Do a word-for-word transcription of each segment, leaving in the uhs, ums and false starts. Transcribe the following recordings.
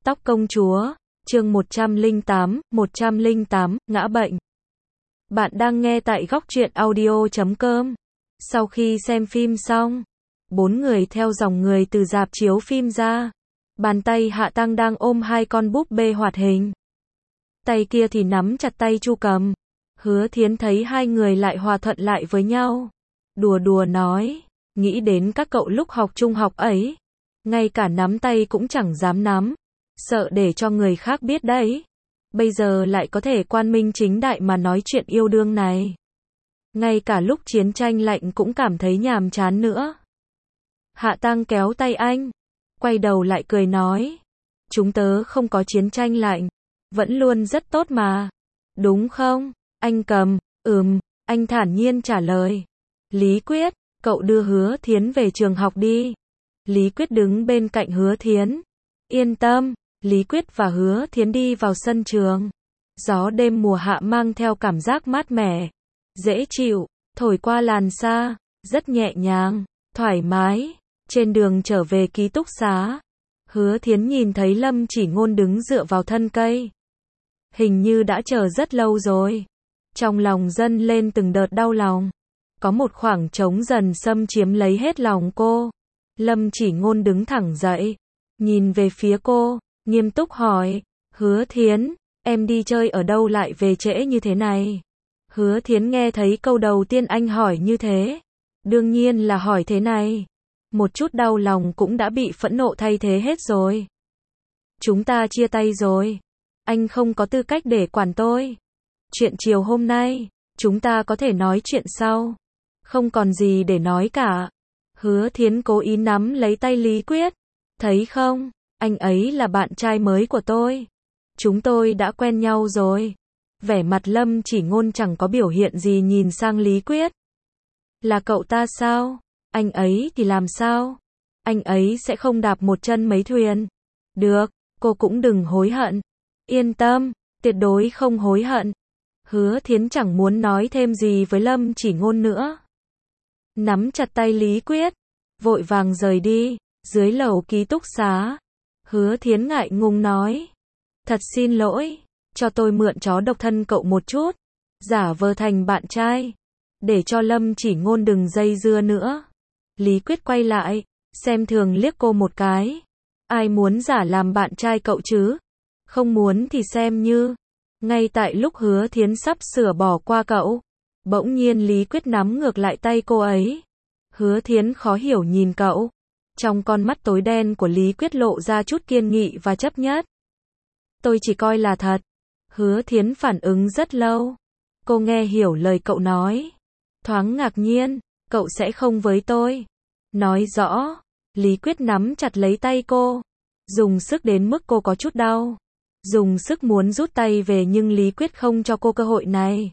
Tóc công chúa, chương một trăm lẻ tám, một trăm lẻ tám, ngã bệnh. Bạn đang nghe tại góc truyện audio chấm com. Sau khi xem phim xong, bốn người theo dòng người từ rạp chiếu phim ra. Bàn tay Hạ Tăng đang ôm hai con búp bê hoạt hình. Tay kia thì nắm chặt tay Chu Cầm. Hứa Thiến thấy hai người lại hòa thuận lại với nhau. Đùa đùa nói, nghĩ đến các cậu lúc học trung học ấy. Ngay cả nắm tay cũng chẳng dám nắm. Sợ để cho người khác biết đấy. Bây giờ lại có thể quang minh chính đại mà nói chuyện yêu đương này. Ngay cả lúc chiến tranh lạnh cũng cảm thấy nhàm chán nữa. Hạ Tăng kéo tay anh, quay đầu lại cười nói, chúng tớ không có chiến tranh lạnh, vẫn luôn rất tốt mà. Đúng không? Anh Cầm, ừm, anh thản nhiên trả lời. Lý Quyết, cậu đưa Hứa Thiến về trường học đi. Lý Quyết đứng bên cạnh Hứa Thiến. Yên tâm. Lý Quyết và Hứa Thiến đi vào sân trường. Gió đêm mùa hạ mang theo cảm giác mát mẻ, dễ chịu, thổi qua làn da, rất nhẹ nhàng, thoải mái. Trên đường trở về ký túc xá, Hứa Thiến nhìn thấy Lâm Chỉ Ngôn đứng dựa vào thân cây. Hình như đã chờ rất lâu rồi. Trong lòng dâng lên từng đợt đau lòng. Có một khoảng trống dần xâm chiếm lấy hết lòng cô. Lâm Chỉ Ngôn đứng thẳng dậy, nhìn về phía cô, nghiêm túc hỏi, Hứa Thiến, em đi chơi ở đâu lại về trễ như thế này? Hứa Thiến nghe thấy câu đầu tiên anh hỏi như thế. Đương nhiên là hỏi thế này. Một chút đau lòng cũng đã bị phẫn nộ thay thế hết rồi. Chúng ta chia tay rồi. Anh không có tư cách để quản tôi. Chuyện chiều hôm nay, chúng ta có thể nói chuyện sau. Không còn gì để nói cả. Hứa Thiến cố ý nắm lấy tay Lý Quyết. Thấy không? Anh ấy là bạn trai mới của tôi. Chúng tôi đã quen nhau rồi. Vẻ mặt Lâm Chỉ Ngôn chẳng có biểu hiện gì nhìn sang Lý Quyết. Là cậu ta sao? Anh ấy thì làm sao? Anh ấy sẽ không đạp một chân mấy thuyền. Được, cô cũng đừng hối hận. Yên tâm, tuyệt đối không hối hận. Hứa Thiến chẳng muốn nói thêm gì với Lâm Chỉ Ngôn nữa. Nắm chặt tay Lý Quyết, vội vàng rời đi. Dưới lầu ký túc xá, Hứa Thiến ngại ngùng nói, thật xin lỗi, cho tôi mượn chó độc thân cậu một chút, giả vờ thành bạn trai, để cho Lâm Chỉ Ngôn đừng dây dưa nữa. Lý Quyết quay lại, xem thường liếc cô một cái. Ai muốn giả làm bạn trai cậu chứ? Không muốn thì xem như. Ngay tại lúc Hứa Thiến sắp sửa bỏ qua cậu, bỗng nhiên Lý Quyết nắm ngược lại tay cô ấy. Hứa Thiến khó hiểu nhìn cậu. Trong con mắt tối đen của Lý Quyết lộ ra chút kiên nghị và chấp nhất. Tôi chỉ coi là thật. Hứa Thiến phản ứng rất lâu. Cô nghe hiểu lời cậu nói. Thoáng ngạc nhiên, cậu sẽ không với tôi. Nói rõ. Lý Quyết nắm chặt lấy tay cô. Dùng sức đến mức cô có chút đau. Dùng sức muốn rút tay về nhưng Lý Quyết không cho cô cơ hội này.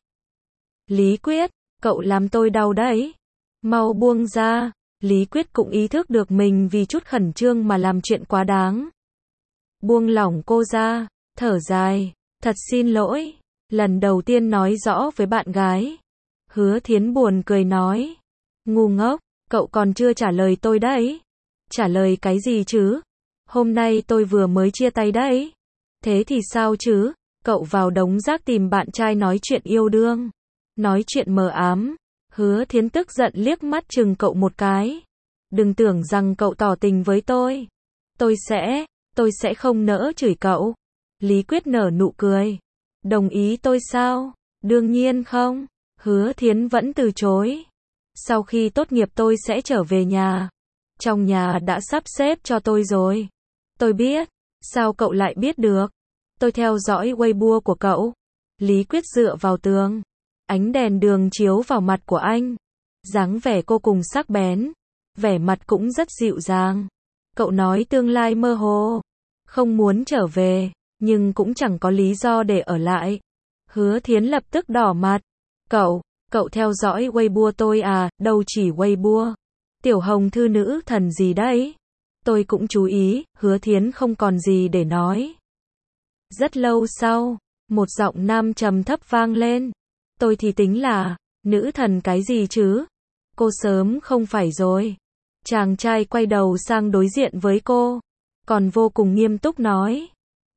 Lý Quyết, cậu làm tôi đau đấy. Mau buông ra. Lý Quyết cũng ý thức được mình vì chút khẩn trương mà làm chuyện quá đáng. Buông lỏng cô ra, thở dài, thật xin lỗi, lần đầu tiên nói rõ với bạn gái. Hứa Thiến buồn cười nói, ngu ngốc, cậu còn chưa trả lời tôi đấy. Trả lời cái gì chứ? Hôm nay tôi vừa mới chia tay đấy. Thế thì sao chứ? Cậu vào đống rác tìm bạn trai nói chuyện yêu đương, nói chuyện mờ ám. Hứa Thiến tức giận liếc mắt chừng cậu một cái. Đừng tưởng rằng cậu tỏ tình với tôi. Tôi sẽ, tôi sẽ không nỡ chửi cậu. Lý Quyết nở nụ cười. Đồng ý tôi sao? Đương nhiên không. Hứa Thiến vẫn từ chối. Sau khi tốt nghiệp tôi sẽ trở về nhà. Trong nhà đã sắp xếp cho tôi rồi. Tôi biết. Sao cậu lại biết được? Tôi theo dõi Weibo của cậu. Lý Quyết dựa vào tường. Ánh đèn đường chiếu vào mặt của anh. Dáng vẻ cô cùng sắc bén. Vẻ mặt cũng rất dịu dàng. Cậu nói tương lai mơ hồ. Không muốn trở về. Nhưng cũng chẳng có lý do để ở lại. Hứa Thiến lập tức đỏ mặt. Cậu, cậu theo dõi Weibo tôi à? Đâu chỉ Weibo. Tiểu Hồng thư nữ thần gì đấy? Tôi cũng chú ý. Hứa Thiến không còn gì để nói. Rất lâu sau, một giọng nam trầm thấp vang lên. Tôi thì tính là, nữ thần cái gì chứ? Cô sớm không phải rồi. Chàng trai quay đầu sang đối diện với cô, còn vô cùng nghiêm túc nói.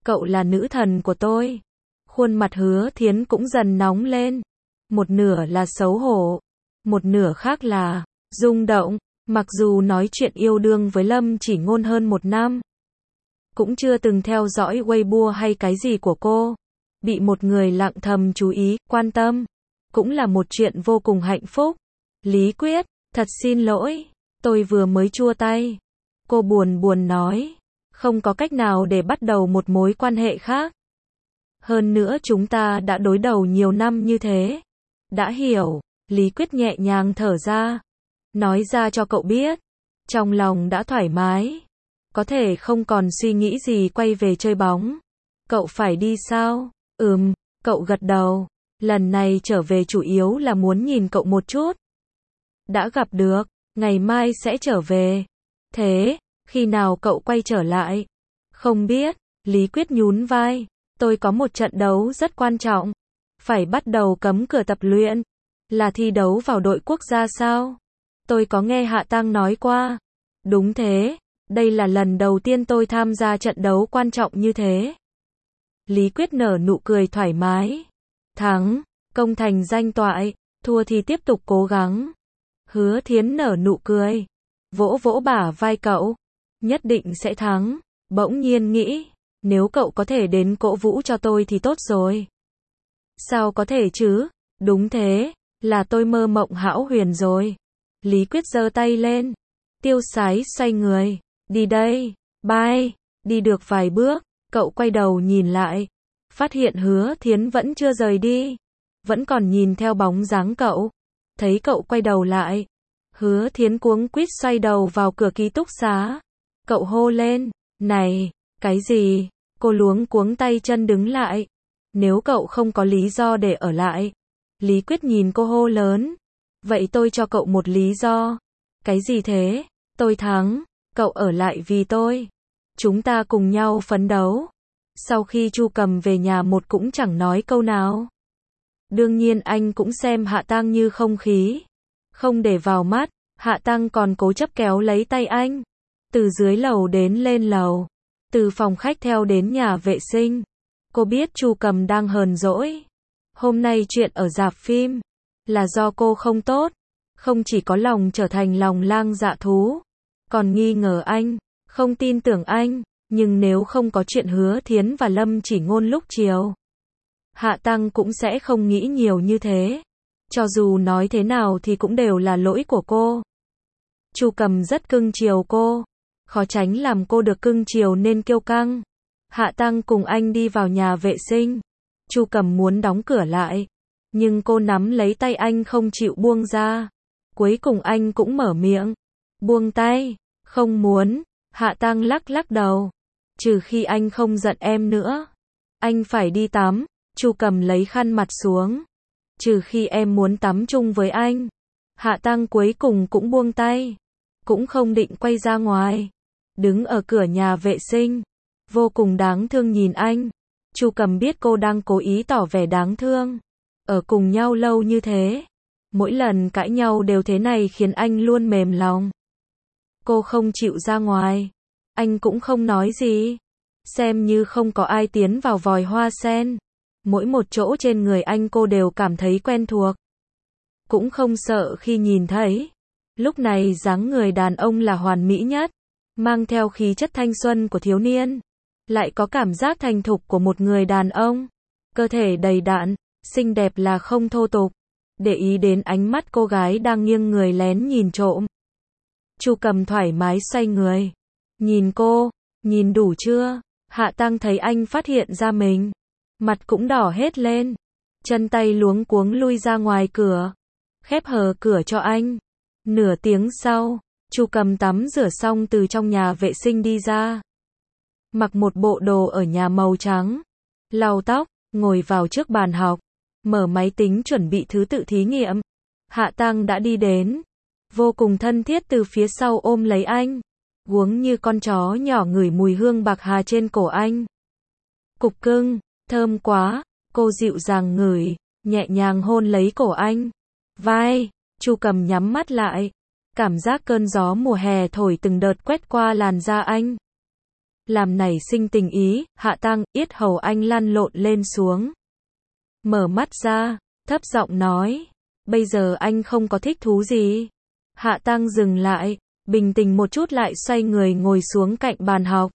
cậu là nữ thần của tôi. Khuôn mặt Hứa Thiến cũng dần nóng lên. Một nửa là xấu hổ, một nửa khác là rung động. Mặc dù nói chuyện yêu đương với Lâm Chỉ Ngôn hơn một năm, cũng chưa từng theo dõi Weibo hay cái gì của cô, bị một người lặng thầm chú ý, quan tâm, cũng là một chuyện vô cùng hạnh phúc. Lý Quyết, thật xin lỗi, tôi vừa mới chua tay. Cô buồn buồn nói, không có cách nào để bắt đầu một mối quan hệ khác. Hơn nữa chúng ta đã đối đầu nhiều năm như thế. Đã hiểu, Lý Quyết nhẹ nhàng thở ra, nói ra cho cậu biết, trong lòng đã thoải mái, có thể không còn suy nghĩ gì quay về chơi bóng. Cậu phải đi sao? Ừm, cậu gật đầu, lần này trở về chủ yếu là muốn nhìn cậu một chút. Đã gặp được, ngày mai sẽ trở về. Thế, khi nào cậu quay trở lại? Không biết, Lý Quyết nhún vai, tôi có một trận đấu rất quan trọng, phải bắt đầu cấm cửa tập luyện. Là thi đấu vào đội quốc gia sao? Tôi có nghe Hạ Tăng nói qua. Đúng thế, đây là lần đầu tiên tôi tham gia trận đấu quan trọng như thế. Lý Quyết nở nụ cười thoải mái. Thắng, công thành danh toại, thua thì tiếp tục cố gắng. Hứa Thiến nở nụ cười, vỗ vỗ bả vai cậu. Nhất định sẽ thắng. Bỗng nhiên nghĩ, nếu cậu có thể đến cổ vũ cho tôi thì tốt rồi. Sao có thể chứ? Đúng thế, là tôi mơ mộng hão huyền rồi. Lý Quyết giơ tay lên, tiêu sái xoay người, đi đây, bye. Đi được vài bước, cậu quay đầu nhìn lại, phát hiện Hứa Thiến vẫn chưa rời đi, vẫn còn nhìn theo bóng dáng cậu. Thấy cậu quay đầu lại, Hứa Thiến cuống quýt xoay đầu vào cửa ký túc xá. Cậu hô lên, này, cái gì? Cô luống cuống tay chân đứng lại. Nếu cậu không có lý do để ở lại. Lý Quyết nhìn cô hô lớn, vậy tôi cho cậu một lý do. Cái gì thế? Tôi thắng, cậu ở lại vì tôi. Chúng ta cùng nhau phấn đấu. Sau khi Chu Cầm về nhà một cũng chẳng nói câu nào. Đương nhiên anh cũng xem Hạ Tăng như không khí, không để vào mắt. Hạ Tăng còn cố chấp kéo lấy tay anh, từ dưới lầu đến lên lầu, từ phòng khách theo đến nhà vệ sinh. Cô biết Chu Cầm đang hờn dỗi. Hôm nay chuyện ở rạp phim là do cô không tốt, không chỉ có lòng trở thành lòng lang dạ thú, còn nghi ngờ anh, không tin tưởng anh. Nhưng nếu không có chuyện Hứa Thiến và Lâm Chỉ Ngôn lúc chiều, Hạ Tăng cũng sẽ không nghĩ nhiều như thế. Cho dù nói thế nào thì cũng đều là lỗi của cô. Chu Cầm rất cưng chiều cô, khó tránh làm cô được cưng chiều nên kiêu căng. Hạ Tăng cùng anh đi vào nhà vệ sinh. Chu Cầm muốn đóng cửa lại, nhưng cô nắm lấy tay anh không chịu buông ra. Cuối cùng anh cũng mở miệng, buông tay. Không muốn. Hạ Tăng lắc lắc đầu, trừ khi anh không giận em nữa. Anh phải đi tắm. Chu Cầm lấy khăn mặt xuống, trừ khi em muốn tắm chung với anh. Hạ Tăng cuối cùng cũng buông tay, cũng không định quay ra ngoài, đứng ở cửa nhà vệ sinh, vô cùng đáng thương nhìn anh. Chu Cầm biết cô đang cố ý tỏ vẻ đáng thương. Ở cùng nhau lâu như thế, mỗi lần cãi nhau đều thế này khiến anh luôn mềm lòng. Cô không chịu ra ngoài, anh cũng không nói gì, xem như không có ai tiến vào vòi hoa sen. Mỗi một chỗ trên người anh cô đều cảm thấy quen thuộc, cũng không sợ khi nhìn thấy. Lúc này dáng người đàn ông là hoàn mỹ nhất, mang theo khí chất thanh xuân của thiếu niên, lại có cảm giác thành thục của một người đàn ông. Cơ thể đầy đặn, xinh đẹp là không thô tục. Để ý đến ánh mắt cô gái đang nghiêng người lén nhìn trộm. Chu Cầm thoải mái xoay người, nhìn cô, nhìn đủ chưa? Hạ Tăng thấy anh phát hiện ra mình, mặt cũng đỏ hết lên, chân tay luống cuống lui ra ngoài cửa, khép hờ cửa cho anh. Nửa tiếng sau, Chu Cầm tắm rửa xong từ trong nhà vệ sinh đi ra, mặc một bộ đồ ở nhà màu trắng, lau tóc, ngồi vào trước bàn học, mở máy tính chuẩn bị thứ tự thí nghiệm. Hạ Tăng đã đi đến, vô cùng thân thiết từ phía sau ôm lấy anh, guống như con chó nhỏ ngửi mùi hương bạc hà trên cổ anh. Cục cưng, thơm quá. Cô dịu dàng ngửi, nhẹ nhàng hôn lấy cổ anh. Vai, Chu Cầm nhắm mắt lại, cảm giác cơn gió mùa hè thổi từng đợt quét qua làn da anh. làm nảy sinh tình ý. Hạ Tăng, yết hầu anh lăn lộn lên xuống. Mở mắt ra, thấp giọng nói, bây giờ anh không có thích thú gì. Hạ Tăng dừng lại, bình tĩnh một chút lại xoay người ngồi xuống cạnh bàn học.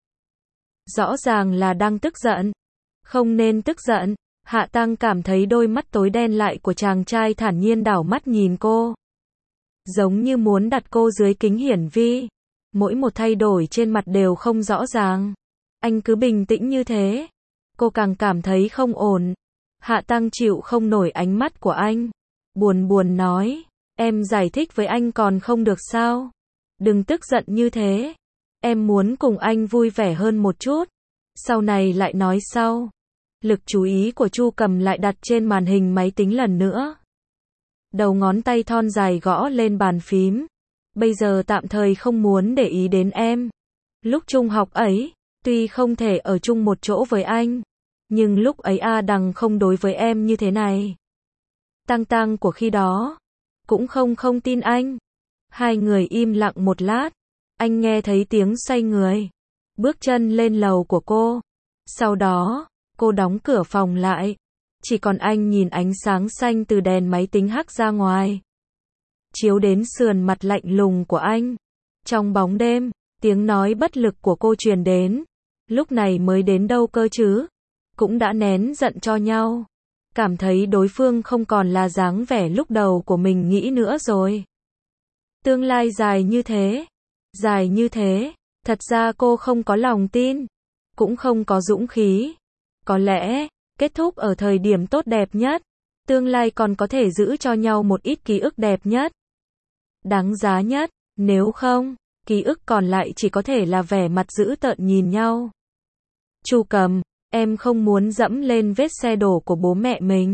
Rõ ràng là đang tức giận. Không nên tức giận. Hạ Tăng cảm thấy đôi mắt tối đen lại của chàng trai thản nhiên đảo mắt nhìn cô. Giống như muốn đặt cô dưới kính hiển vi. Mỗi một thay đổi trên mặt đều không rõ ràng. Anh cứ bình tĩnh như thế. Cô càng cảm thấy không ổn. Hạ Tăng chịu không nổi ánh mắt của anh. Buồn buồn nói, em giải thích với anh còn không được sao? Đừng tức giận như thế. Em muốn cùng anh vui vẻ hơn một chút. Sau này lại nói sau. Lực chú ý của Chu Cầm lại đặt trên màn hình máy tính lần nữa. Đầu ngón tay thon dài gõ lên bàn phím. Bây giờ tạm thời không muốn để ý đến em. Lúc trung học ấy, tuy không thể ở chung một chỗ với anh, nhưng lúc ấy A Đằng không đối với em như thế này. Tăng Tăng của khi đó, cũng không không tin anh. Hai người im lặng một lát. Anh nghe thấy tiếng xoay người. Bước chân lên lầu của cô. Sau đó, cô đóng cửa phòng lại. Chỉ còn anh nhìn ánh sáng xanh từ đèn máy tính hắt ra ngoài. Chiếu đến sườn mặt lạnh lùng của anh. Trong bóng đêm, tiếng nói bất lực của cô truyền đến. Lúc này mới đến đâu cơ chứ? Cũng đã nén giận cho nhau. Cảm thấy đối phương không còn là dáng vẻ lúc đầu của mình nghĩ nữa rồi. Tương lai dài như thế. Dài như thế. Thật ra cô không có lòng tin. Cũng không có dũng khí. Có lẽ, kết thúc ở thời điểm tốt đẹp nhất. Tương lai còn có thể giữ cho nhau một ít ký ức đẹp nhất. Đáng giá nhất. Nếu không, ký ức còn lại chỉ có thể là vẻ mặt dữ tợn nhìn nhau. Chu Cầm, em không muốn dẫm lên vết xe đổ của bố mẹ mình.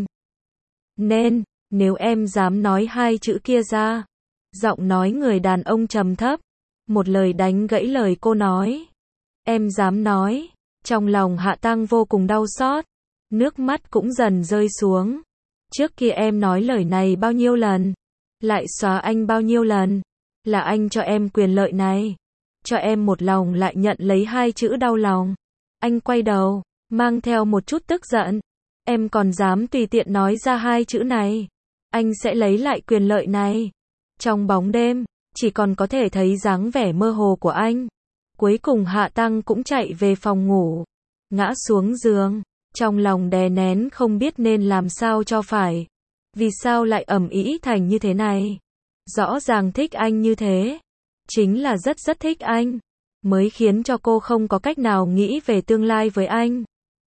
Nên, nếu em dám nói hai chữ kia ra. Giọng nói người đàn ông trầm thấp. Một lời đánh gãy lời cô nói. Em dám nói. Trong lòng Hạ Tăng vô cùng đau xót. Nước mắt cũng dần rơi xuống. Trước kia em nói lời này bao nhiêu lần. Lại xóa anh bao nhiêu lần. Là anh cho em quyền lợi này. Cho em một lòng lại nhận lấy hai chữ đau lòng. Anh quay đầu, mang theo một chút tức giận. Em còn dám tùy tiện nói ra hai chữ này. Anh sẽ lấy lại quyền lợi này. Trong bóng đêm, chỉ còn có thể thấy dáng vẻ mơ hồ của anh. Cuối cùng Hạ Tăng cũng chạy về phòng ngủ. Ngã xuống giường. Trong lòng đè nén không biết nên làm sao cho phải. Vì sao lại ầm ĩ thành như thế này? Rõ ràng thích anh như thế. Chính là rất rất thích anh. Mới khiến cho cô không có cách nào nghĩ về tương lai với anh.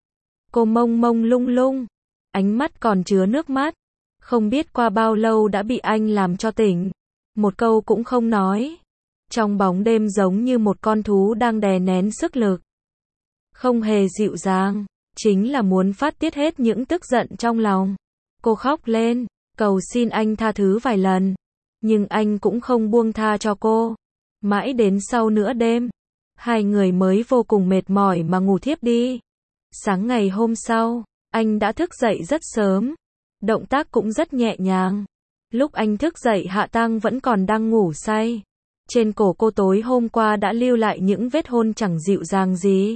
Cô mông mông lung lung. Ánh mắt còn chứa nước mắt. Không biết qua bao lâu đã bị anh làm cho tỉnh. Một câu cũng không nói. Trong bóng đêm giống như một con thú đang đè nén sức lực. Không hề dịu dàng. Chính là muốn phát tiết hết những tức giận trong lòng. Cô khóc lên, cầu xin anh tha thứ vài lần. Nhưng anh cũng không buông tha cho cô. Mãi đến sau nửa đêm, hai người mới vô cùng mệt mỏi mà ngủ thiếp đi. Sáng ngày hôm sau, anh đã thức dậy rất sớm. Động tác cũng rất nhẹ nhàng. Lúc anh thức dậy Hạ Tăng vẫn còn đang ngủ say. Trên cổ cô tối hôm qua đã lưu lại những vết hôn chẳng dịu dàng gì.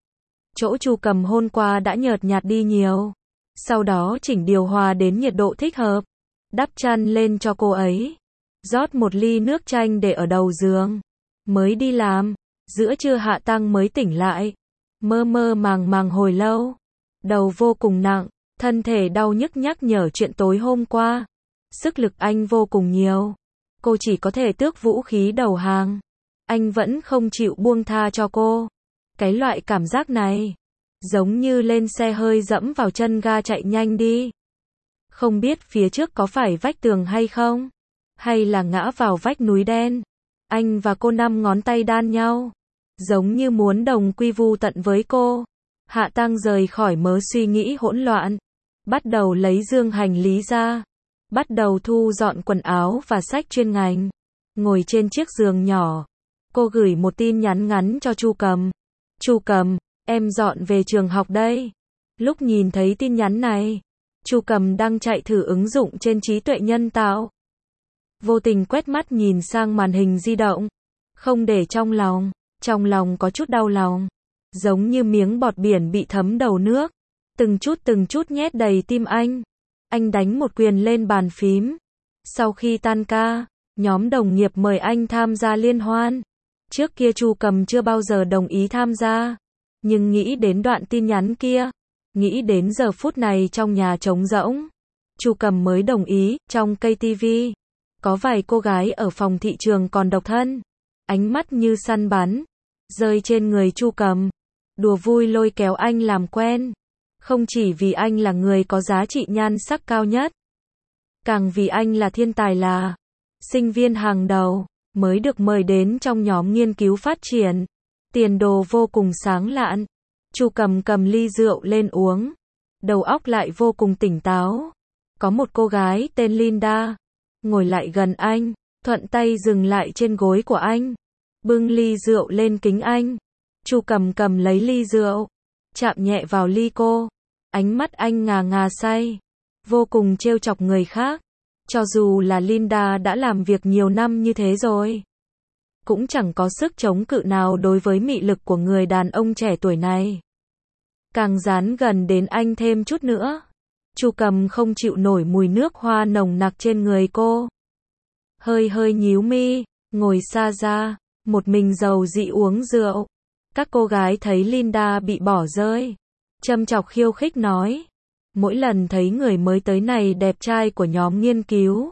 Chỗ Chu Cầm hôn qua đã nhợt nhạt đi nhiều. Sau đó chỉnh điều hòa đến nhiệt độ thích hợp. Đắp chăn lên cho cô ấy. Rót một ly nước chanh để ở đầu giường. Mới đi làm. Giữa trưa Hạ Tăng mới tỉnh lại. Mơ mơ màng màng hồi lâu. Đầu vô cùng nặng. Thân thể đau nhức nhắc nhở chuyện tối hôm qua. Sức lực anh vô cùng nhiều. Cô chỉ có thể tước vũ khí đầu hàng. Anh vẫn không chịu buông tha cho cô. Cái loại cảm giác này, giống như lên xe hơi dẫm vào chân ga chạy nhanh đi. Không biết phía trước có phải vách tường hay không? Hay là ngã vào vách núi đen? Anh và cô năm ngón tay đan nhau. Giống như muốn đồng quy vu tận với cô. Hạ Tăng rời khỏi mớ suy nghĩ hỗn loạn. Bắt đầu lấy dương hành lý ra. Bắt đầu thu dọn quần áo và sách chuyên ngành. Ngồi trên chiếc giường nhỏ. Cô gửi một tin nhắn ngắn cho Chu Cầm. Chu Cầm, em dọn về trường học đây. Lúc nhìn thấy tin nhắn này, Chu Cầm đang chạy thử ứng dụng trên trí tuệ nhân tạo. Vô tình quét mắt nhìn sang màn hình di động. Không để trong lòng, trong lòng có chút đau lòng. giống như miếng bọt biển bị thấm đầu nước, từng chút từng chút nhét đầy tim anh. Anh đánh một quyền lên bàn phím. Sau khi tan ca, nhóm đồng nghiệp mời anh tham gia liên hoan. Trước kia Chu Cầm chưa bao giờ đồng ý tham gia, nhưng nghĩ đến đoạn tin nhắn kia, nghĩ đến giờ phút này trong nhà trống rỗng, Chu Cầm mới đồng ý. Trong cây tivi, có vài cô gái ở phòng thị trường còn độc thân, ánh mắt như săn bắn, rơi trên người Chu Cầm, đùa vui lôi kéo anh làm quen. Không chỉ vì anh là người có giá trị nhan sắc cao nhất, càng vì anh là thiên tài, là sinh viên hàng đầu, mới được mời đến trong nhóm nghiên cứu phát triển, tiền đồ vô cùng sáng lạn. Chu Cầm cầm ly rượu lên uống, đầu óc lại vô cùng tỉnh táo. Có một cô gái tên Linda, ngồi lại gần anh, thuận tay dừng lại trên gối của anh, bưng ly rượu lên kính anh. Chu Cầm cầm lấy ly rượu, chạm nhẹ vào ly cô, ánh mắt anh ngà ngà say, vô cùng trêu chọc người khác. Cho dù là Linda đã làm việc nhiều năm như thế rồi, cũng chẳng có sức chống cự nào đối với mị lực của người đàn ông trẻ tuổi này. Càng dán gần đến anh thêm chút nữa, Chu Cầm không chịu nổi mùi nước hoa nồng nặc trên người cô. Hơi hơi nhíu mi, ngồi xa ra, một mình giàu dị uống rượu. Các cô gái thấy Linda bị bỏ rơi, châm chọc khiêu khích nói, mỗi lần thấy người mới tới này đẹp trai của nhóm nghiên cứu,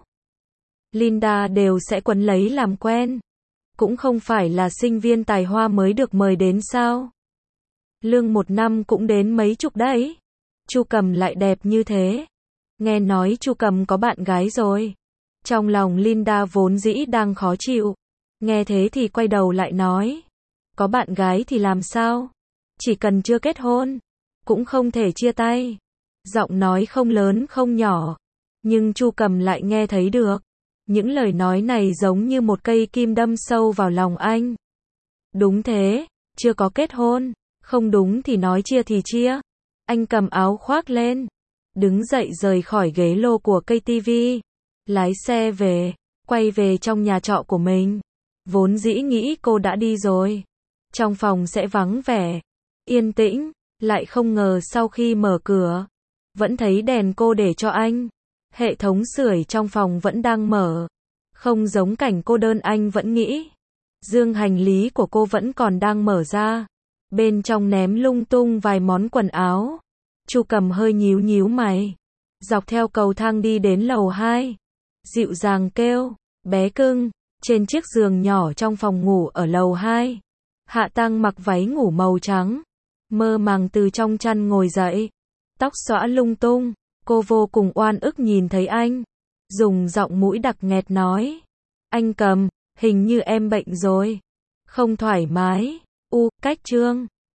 Linda đều sẽ quấn lấy làm quen. Cũng không phải là sinh viên tài hoa mới được mời đến sao? Lương một năm cũng đến mấy chục đấy. Chu Cầm lại đẹp như thế. Nghe nói Chu Cầm có bạn gái rồi. Trong lòng Linda vốn dĩ đang khó chịu, nghe thế thì quay đầu lại nói, có bạn gái thì làm sao? Chỉ cần chưa kết hôn, cũng không thể chia tay. Giọng nói không lớn không nhỏ, nhưng Chu Cầm lại nghe thấy được. Những lời nói này giống như một cây kim đâm sâu vào lòng anh. Đúng thế, chưa có kết hôn, không đúng thì nói chia thì chia. Anh cầm áo khoác lên, đứng dậy rời khỏi ghế lô của cây tivi, lái xe về, quay về trong nhà trọ của mình. Vốn dĩ nghĩ cô đã đi rồi, trong phòng sẽ vắng vẻ, yên tĩnh, lại không ngờ sau khi mở cửa, vẫn thấy đèn cô để cho anh. Hệ thống sưởi trong phòng vẫn đang mở, không giống cảnh cô đơn anh vẫn nghĩ. Dương hành lý của cô vẫn còn đang mở ra, bên trong ném lung tung vài món quần áo. Chu Cầm hơi nhíu nhíu mày, dọc theo cầu thang đi đến lầu hai, dịu dàng kêu, bé cưng. Trên chiếc giường nhỏ trong phòng ngủ ở lầu hai, Hạ Tăng mặc váy ngủ màu trắng, mơ màng từ trong chăn ngồi dậy, tóc xõa lung tung. Cô vô cùng oan ức nhìn thấy anh, dùng giọng mũi đặc nghẹt nói, anh Cầm, hình như em bệnh rồi, không thoải mái. U, cách trương.